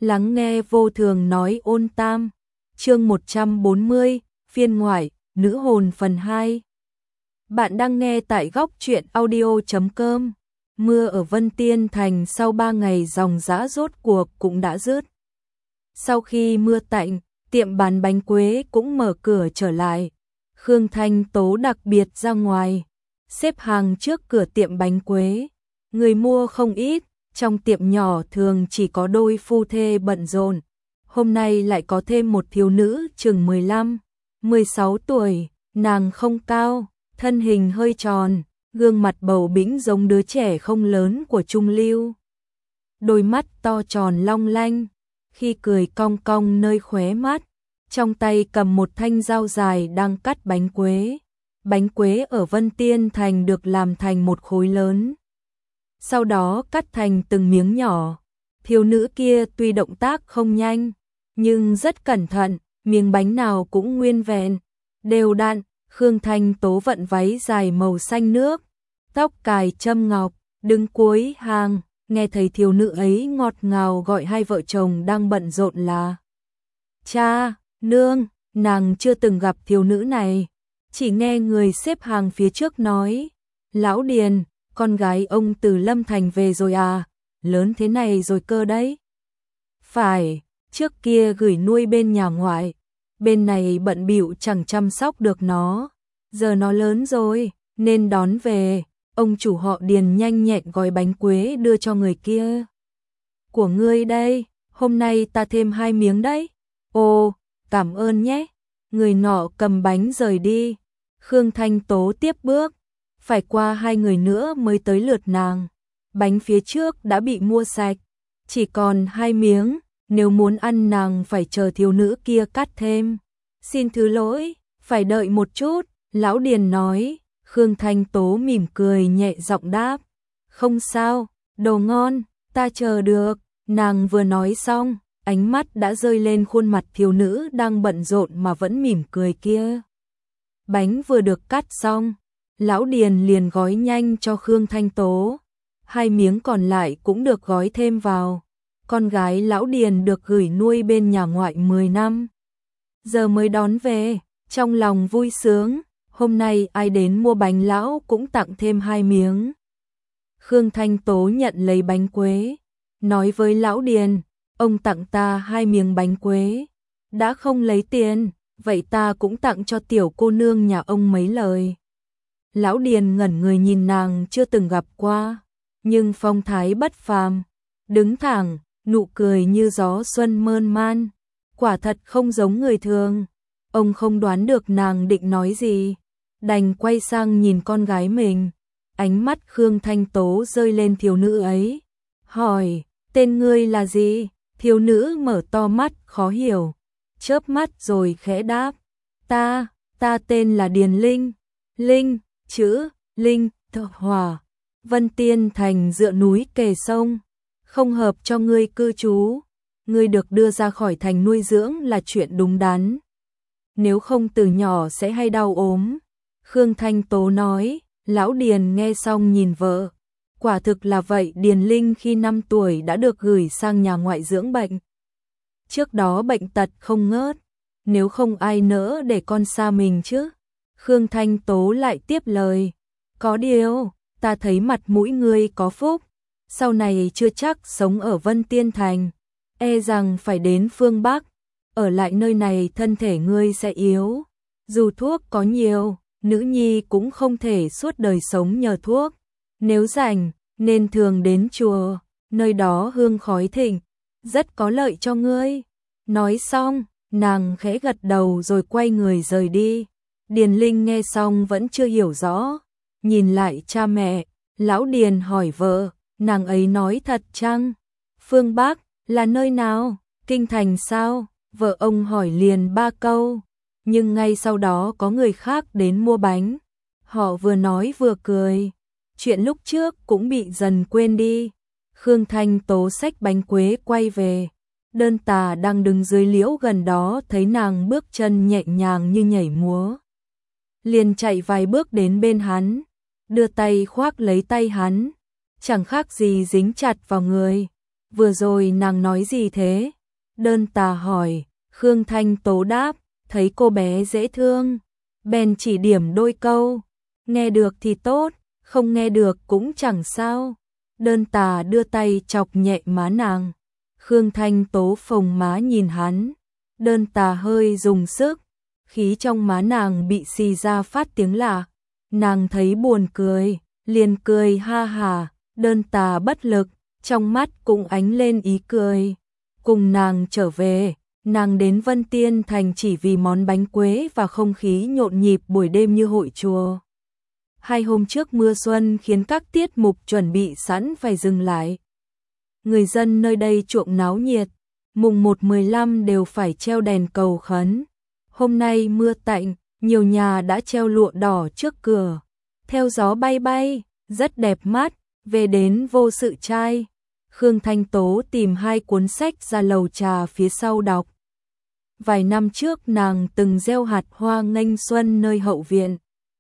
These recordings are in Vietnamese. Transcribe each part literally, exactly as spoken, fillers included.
Lắng nghe vô thường nói ôn tam, chương một trăm bốn mươi, phiên ngoại, nữ hồn phần hai. Bạn đang nghe tại góc truyện audio chấm com. Mưa ở Vân Tiên Thành sau ba ngày dòng dã rốt cuộc cũng đã dứt. Sau khi mưa tạnh, tiệm bán bánh quế cũng mở cửa trở lại. Khương Thanh Tố đặc biệt ra ngoài, xếp hàng trước cửa tiệm bánh quế. Người mua không ít, trong tiệm nhỏ thường chỉ có đôi phu thê bận rộn. Hôm nay lại có thêm một thiếu nữ chừng mười lăm, mười sáu tuổi, nàng không cao, thân hình hơi tròn, gương mặt bầu bĩnh giống đứa trẻ không lớn của Trung Lưu. Đôi mắt to tròn long lanh, khi cười cong cong nơi khóe mắt, trong tay cầm một thanh dao dài đang cắt bánh quế. Bánh quế ở Vân Tiên Thành được làm thành một khối lớn, sau đó cắt thành từng miếng nhỏ. Thiếu nữ kia tuy động tác không nhanh, nhưng rất cẩn thận, miếng bánh nào cũng nguyên vẹn, đều đặn. Khương Thanh Tố vận váy dài màu xanh nước, tóc cài châm ngọc, đứng cuối hàng, nghe thấy thiếu nữ ấy ngọt ngào gọi hai vợ chồng đang bận rộn là cha, nương. Nàng chưa từng gặp thiếu nữ này, chỉ nghe người xếp hàng phía trước nói: Lão Điền, con gái ông từ Lâm Thành về rồi à, lớn thế này rồi cơ đấy. Phải, trước kia gửi nuôi bên nhà ngoại, bên này bận bịu chẳng chăm sóc được nó, giờ nó lớn rồi, nên đón về. Ông chủ họ Điền nhanh nhẹn gói bánh quế đưa cho người kia. Của ngươi đây, hôm nay ta thêm hai miếng đấy. Ồ, cảm ơn nhé. Người nọ cầm bánh rời đi. Khương Thanh Tố tiếp bước, phải qua hai người nữa mới tới lượt nàng. Bánh phía trước đã bị mua sạch, chỉ còn hai miếng, nếu muốn ăn nàng phải chờ thiếu nữ kia cắt thêm. Xin thứ lỗi, phải đợi một chút, Lão Điền nói. Khương Thanh Tố mỉm cười nhẹ giọng đáp: Không sao, đồ ngon, ta chờ được. Nàng vừa nói xong, ánh mắt đã rơi lên khuôn mặt thiếu nữ đang bận rộn mà vẫn mỉm cười kia. Bánh vừa được cắt xong, Lão Điền liền gói nhanh cho Khương Thanh Tố. Hai miếng còn lại cũng được gói thêm vào. Con gái Lão Điền được gửi nuôi bên nhà ngoại mười năm, giờ mới đón về, trong lòng vui sướng. Hôm nay ai đến mua bánh lão cũng tặng thêm hai miếng. Khương Thanh Tố nhận lấy bánh quế, nói với Lão Điền: Ông tặng ta hai miếng bánh quế, đã không lấy tiền, vậy ta cũng tặng cho tiểu cô nương nhà ông mấy lời. Lão Điền ngẩn người nhìn nàng chưa từng gặp qua, nhưng phong thái bất phàm, đứng thẳng, nụ cười như gió xuân mơn man, quả thật không giống người thường. Ông không đoán được nàng định nói gì, đành quay sang nhìn con gái mình. Ánh mắt Khương Thanh Tố rơi lên thiếu nữ ấy, hỏi: Tên ngươi là gì? Thiếu nữ mở to mắt khó hiểu, chớp mắt rồi khẽ đáp: Ta, ta tên là Điền Linh. Linh, chữ Linh, thọ hòa. Vân Tiên Thành dựa núi kề sông, không hợp cho ngươi cư trú. Ngươi được đưa ra khỏi thành nuôi dưỡng là chuyện đúng đắn, nếu không từ nhỏ sẽ hay đau ốm. Khương Thanh Tố nói. Lão Điền nghe xong nhìn vợ, quả thực là vậy. Điền Linh khi năm tuổi đã được gửi sang nhà ngoại dưỡng bệnh, trước đó bệnh tật không ngớt, nếu không ai nỡ để con xa mình chứ. Khương Thanh Tố lại tiếp lời: Có điều, ta thấy mặt mũi ngươi có phúc, sau này chưa chắc sống ở Vân Tiên Thành, e rằng phải đến phương Bắc, ở lại nơi này thân thể ngươi sẽ yếu, dù thuốc có nhiều, nữ nhi cũng không thể suốt đời sống nhờ thuốc. Nếu rảnh, nên thường đến chùa, nơi đó hương khói thịnh, rất có lợi cho ngươi. Nói xong, nàng khẽ gật đầu rồi quay người rời đi. Điền Linh nghe xong vẫn chưa hiểu rõ, nhìn lại cha mẹ. Lão Điền hỏi vợ: Nàng ấy nói thật chăng? Phương Bắc là nơi nào? Kinh thành sao? Vợ ông hỏi liền ba câu, nhưng ngay sau đó có người khác đến mua bánh. Họ vừa nói vừa cười, chuyện lúc trước cũng bị dần quên đi. Khương Thanh Tố xách bánh quế quay về. Đơn Tà đang đứng dưới liễu gần đó thấy nàng bước chân nhẹ nhàng như nhảy múa, liền chạy vài bước đến bên hắn, đưa tay khoác lấy tay hắn, chẳng khác gì dính chặt vào người. vừa rồi nàng nói gì thế? Đơn Tà hỏi. Khương Thanh Tố đáp, thấy cô bé dễ thương, bèn chỉ điểm đôi câu, nghe được thì tốt, không nghe được cũng chẳng sao. Đơn Tà đưa tay chọc nhẹ má nàng. Khương Thanh Tố phồng má nhìn hắn. Đơn Tà hơi dùng sức, khí trong má nàng bị xì ra phát tiếng lạ. Nàng thấy buồn cười, liền cười ha hà. Đơn Tà bất lực, trong mắt cũng ánh lên ý cười. Cùng nàng trở về, nàng đến Vân Tiên Thành chỉ vì món bánh quế và không khí nhộn nhịp buổi đêm như hội chùa. Hai hôm trước mưa xuân khiến các tiết mục chuẩn bị sẵn phải dừng lại. Người dân nơi đây chuộng náo nhiệt, mùng một mười lăm đều phải treo đèn cầu khấn. Hôm nay mưa tạnh, nhiều nhà đã treo lụa đỏ trước cửa, theo gió bay bay, rất đẹp mắt. Về đến vô sự trai, Khương Thanh Tố tìm hai cuốn sách ra lầu trà phía sau đọc. Vài năm trước nàng từng gieo hạt hoa nghênh xuân nơi hậu viện.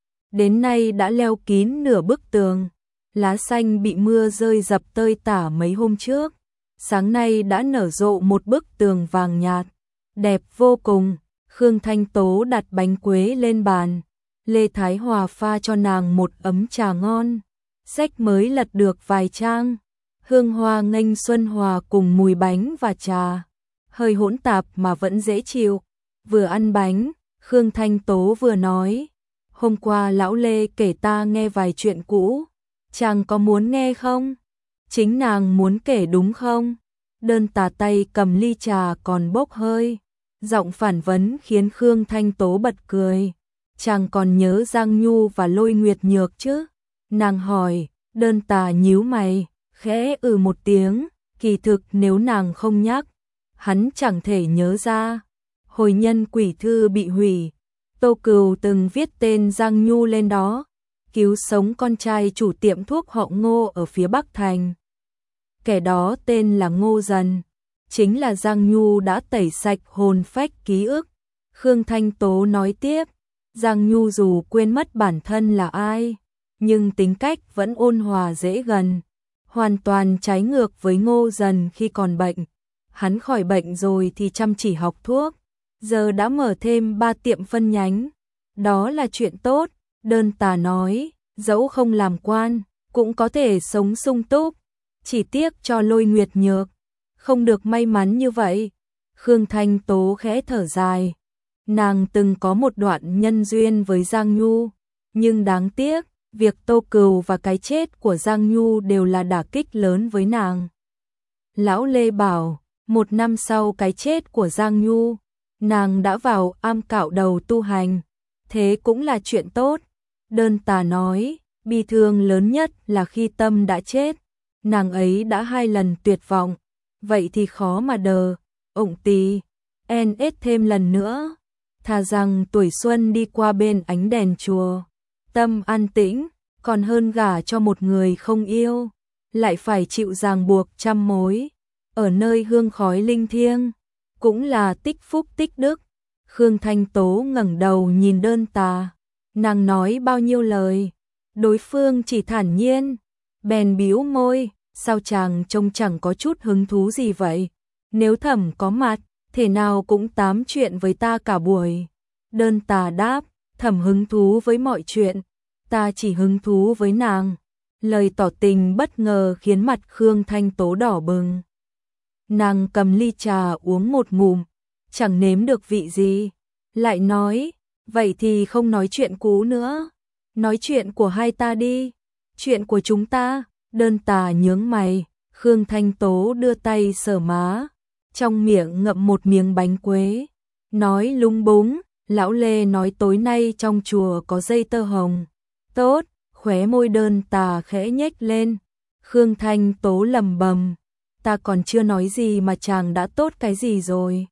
Đến nay đã leo kín nửa bức tường, lá xanh bị mưa rơi dập tơi tả mấy hôm trước. Sáng nay đã nở rộ một bức tường vàng nhạt, đẹp vô cùng. Khương Thanh Tố đặt bánh quế lên bàn, Lê Thái Hòa pha cho nàng một ấm trà ngon. Sách mới lật được vài trang, hương hoa nghênh xuân hòa cùng mùi bánh và trà, hơi hỗn tạp mà vẫn dễ chịu. Vừa ăn bánh, Khương Thanh Tố vừa nói, hôm qua lão Lê kể ta nghe vài chuyện cũ, chàng có muốn nghe không? Chính nàng muốn kể đúng không? Đơn Tà tay cầm ly trà còn bốc hơi, giọng phản vấn khiến Khương Thanh Tố bật cười. Chàng còn nhớ Giang Nhu và Lôi Nguyệt Nhược chứ? Nàng hỏi. Đơn Tà nhíu mày, khẽ ừ một tiếng, kỳ thực nếu nàng không nhắc, hắn chẳng thể nhớ ra. Hồi nhân quỷ thư bị hủy, Tô Cừu từng viết tên Giang Nhu lên đó, cứu sống con trai chủ tiệm thuốc họ Ngô ở phía Bắc Thành. Kẻ đó tên là Ngô Dần, chính là Giang Nhu đã tẩy sạch hồn phách ký ức. Khương Thanh Tố nói tiếp, Giang Nhu dù quên mất bản thân là ai, nhưng tính cách vẫn ôn hòa dễ gần, hoàn toàn trái ngược với Ngô Dần khi còn bệnh. Hắn khỏi bệnh rồi thì chăm chỉ học thuốc, giờ đã mở thêm ba tiệm phân nhánh. Đó là chuyện tốt, Đơn Tà nói, dẫu không làm quan, cũng có thể sống sung túc. Chỉ tiếc cho Lôi Nguyệt Nhược, không được may mắn như vậy. Khương Thanh Tố khẽ thở dài, nàng từng có một đoạn nhân duyên với Giang Nhu, nhưng đáng tiếc, việc Tô Cừu và cái chết của Giang Nhu đều là đả kích lớn với nàng. Lão Lê bảo, một năm sau cái chết của Giang Nhu, nàng đã vào am cạo đầu tu hành, thế cũng là chuyện tốt. Đơn Tà nói, bi thương lớn nhất là khi Tâm đã chết, nàng ấy đã hai lần tuyệt vọng, vậy thì khó mà đờ, ổng tì, en ết thêm lần nữa, thà rằng tuổi xuân đi qua bên ánh đèn chùa, Tâm an tĩnh, còn hơn gả cho một người không yêu, lại phải chịu ràng buộc trăm mối, ở nơi hương khói linh thiêng, cũng là tích phúc tích đức. Khương Thanh Tố ngẩng đầu nhìn Đơn Tà, nàng nói bao nhiêu lời, đối phương chỉ thản nhiên, bèn bĩu môi, sao chàng trông chẳng có chút hứng thú gì vậy, nếu Thẩm có mặt, thể nào cũng tám chuyện với ta cả buổi. Đơn Tà đáp, Thẩm hứng thú với mọi chuyện, ta chỉ hứng thú với nàng. Lời tỏ tình bất ngờ khiến mặt Khương Thanh Tố đỏ bừng. Nàng cầm ly trà uống một ngụm, chẳng nếm được vị gì, lại nói, vậy thì không nói chuyện cũ nữa, nói chuyện của hai ta đi, chuyện của chúng ta. Đơn Tà nhướng mày, Khương Thanh Tố đưa tay sờ má, trong miệng ngậm một miếng bánh quế, nói lung búng, lão Lê nói tối nay trong chùa có dây tơ hồng, tốt. Khóe môi Đơn Tà khẽ nhếch lên. Khương Thanh Tố lầm bầm, ta còn chưa nói gì mà chàng đã tốt cái gì rồi.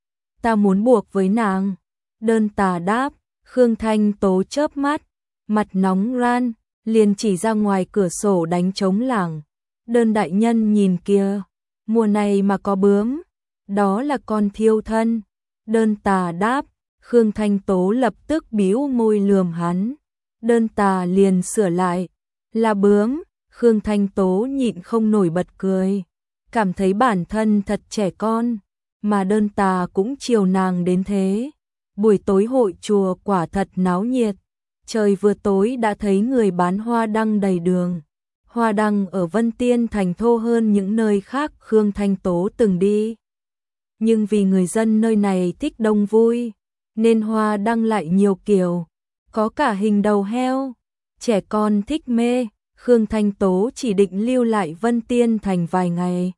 Ta muốn buộc với nàng. Đơn Tà đáp. Khương Thanh Tố chớp mắt, mặt nóng ran, liền chỉ ra ngoài cửa sổ đánh trống lảng. Đơn đại nhân nhìn kìa, mùa này mà có bướm, đó là con thiêu thân. Đơn Tà đáp. Khương Thanh Tố lập tức bĩu môi lườm hắn. Đơn Tà liền sửa lại, là bướm. Khương Thanh Tố nhịn không nổi bật cười. cảm thấy bản thân thật trẻ con, mà đơn tà cũng chiều nàng đến thế. Buổi tối hội chùa quả thật náo nhiệt, trời vừa tối đã thấy người bán hoa đăng đầy đường. Hoa đăng ở Vân Tiên Thành thô hơn những nơi khác Khương Thanh Tố từng đi. Nhưng vì người dân nơi này thích đông vui, nên hoa đăng lại nhiều kiểu, có cả hình đầu heo, trẻ con thích mê. Khương Thanh Tố chỉ định lưu lại Vân Tiên Thành vài ngày.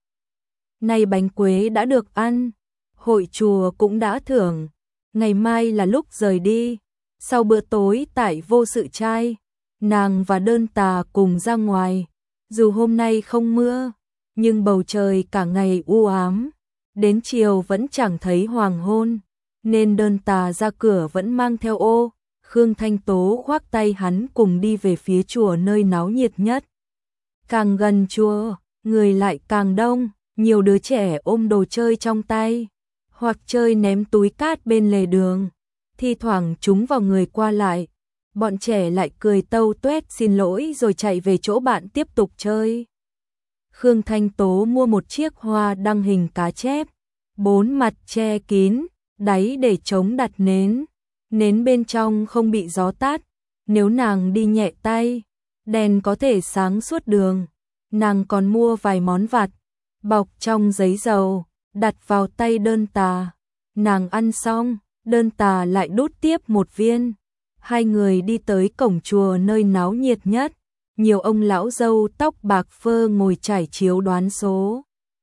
Nay bánh quế đã được ăn, hội chùa cũng đã thưởng, ngày mai là lúc rời đi. Sau bữa tối tại vô sự trai, nàng và đơn tà cùng ra ngoài. Dù hôm nay không mưa, nhưng bầu trời cả ngày u ám, đến chiều vẫn chẳng thấy hoàng hôn, nên đơn tà ra cửa vẫn mang theo ô. Khương Thanh Tố khoác tay hắn cùng đi về phía chùa nơi náo nhiệt nhất. Càng gần chùa, người lại càng đông, nhiều đứa trẻ ôm đồ chơi trong tay, hoặc chơi ném túi cát bên lề đường, thi thoảng chúng vào người qua lại. Bọn trẻ lại cười tâu tuét xin lỗi rồi chạy về chỗ bạn tiếp tục chơi. Khương Thanh Tố mua một chiếc hoa đăng hình cá chép, bốn mặt che kín, đáy để chống đặt nến. Nến bên trong không bị gió tát, nếu nàng đi nhẹ tay, đèn có thể sáng suốt đường. Nàng còn mua vài món vặt, bọc trong giấy dầu, đặt vào tay đơn tà. Nàng ăn xong, đơn tà lại đút tiếp một viên. Hai người đi tới cổng chùa nơi náo nhiệt nhất. Nhiều ông lão râu tóc bạc phơ ngồi trải chiếu đoán số.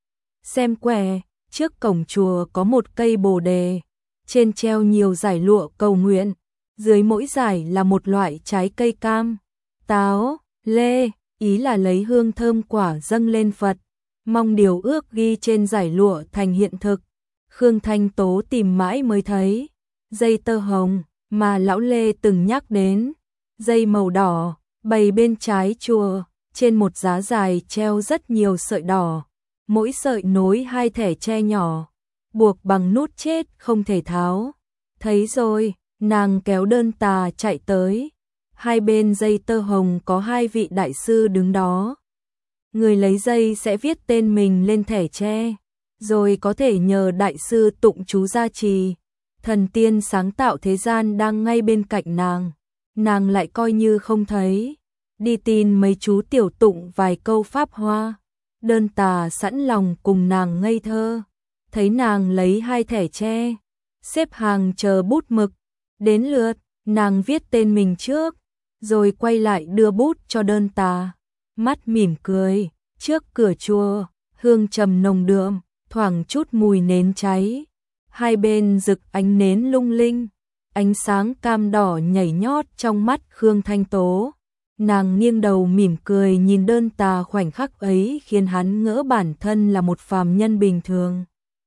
Xem quẻ, trước cổng chùa có một cây bồ đề, trên treo nhiều giải lụa cầu nguyện, dưới mỗi giải là một loại trái cây cam, táo, lê, ý là lấy hương thơm quả dâng lên Phật, mong điều ước ghi trên giải lụa thành hiện thực. Khương Thanh Tố tìm mãi mới thấy dây tơ hồng mà lão Lê từng nhắc đến, dây màu đỏ, bày bên trái chùa, trên một giá dài treo rất nhiều sợi đỏ, mỗi sợi nối hai thẻ tre nhỏ, buộc bằng nút chết không thể tháo. Thấy rồi, nàng kéo đơn tà chạy tới. Hai bên dây tơ hồng có hai vị đại sư đứng đó. Người lấy dây sẽ viết tên mình lên thẻ tre, rồi có thể nhờ đại sư tụng chú gia trì. Thần tiên sáng tạo thế gian đang ngay bên cạnh nàng, nàng lại coi như không thấy. Đi tin mấy chú tiểu tụng vài câu pháp hoa. Đơn tà sẵn lòng cùng nàng ngây thơ. Thấy nàng lấy hai thẻ tre, xếp hàng chờ bút mực, đến lượt, nàng viết tên mình trước, rồi quay lại đưa bút cho đơn tà, mắt mỉm cười. Trước cửa chùa, hương trầm nồng đượm, thoảng chút mùi nến cháy, hai bên rực ánh nến lung linh, ánh sáng cam đỏ nhảy nhót trong mắt Khương Thanh Tố. Nàng nghiêng đầu mỉm cười nhìn đơn tà, khoảnh khắc ấy khiến hắn ngỡ bản thân là một phàm nhân bình thường,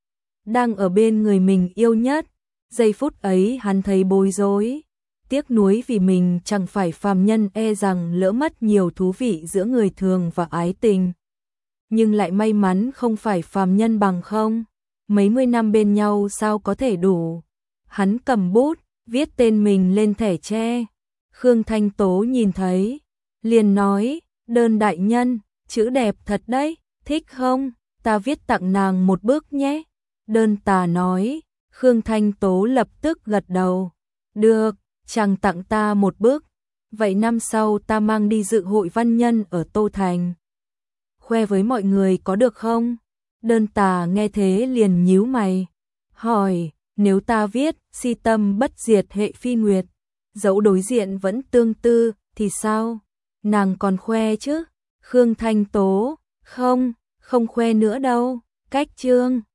đang ở bên người mình yêu nhất. Giây phút ấy hắn thấy bối rối, tiếc nuối vì mình chẳng phải phàm nhân, e rằng lỡ mất nhiều thú vị giữa người thường và ái tình. Nhưng lại may mắn không phải phàm nhân, bằng không, mấy mươi năm bên nhau sao có thể đủ. Hắn cầm bút, viết tên mình lên thẻ tre. Khương Thanh Tố nhìn thấy, liền nói, đơn đại nhân, chữ đẹp thật đấy, thích không? Ta viết tặng nàng một bức nhé. Đơn tà nói. Khương Thanh Tố lập tức gật đầu. Được, chàng tặng ta một bức. Vậy năm sau ta mang đi dự hội văn nhân ở Tô Thành, khoe với mọi người có được không? Đơn tà nghe thế liền nhíu mày, hỏi, nếu ta viết si tâm bất diệt hệ phi nguyệt, dẫu đối diện vẫn tương tư, thì sao? Nàng còn khoe chứ? Khương Thanh Tố, không, không khoe nữa đâu, cách chương.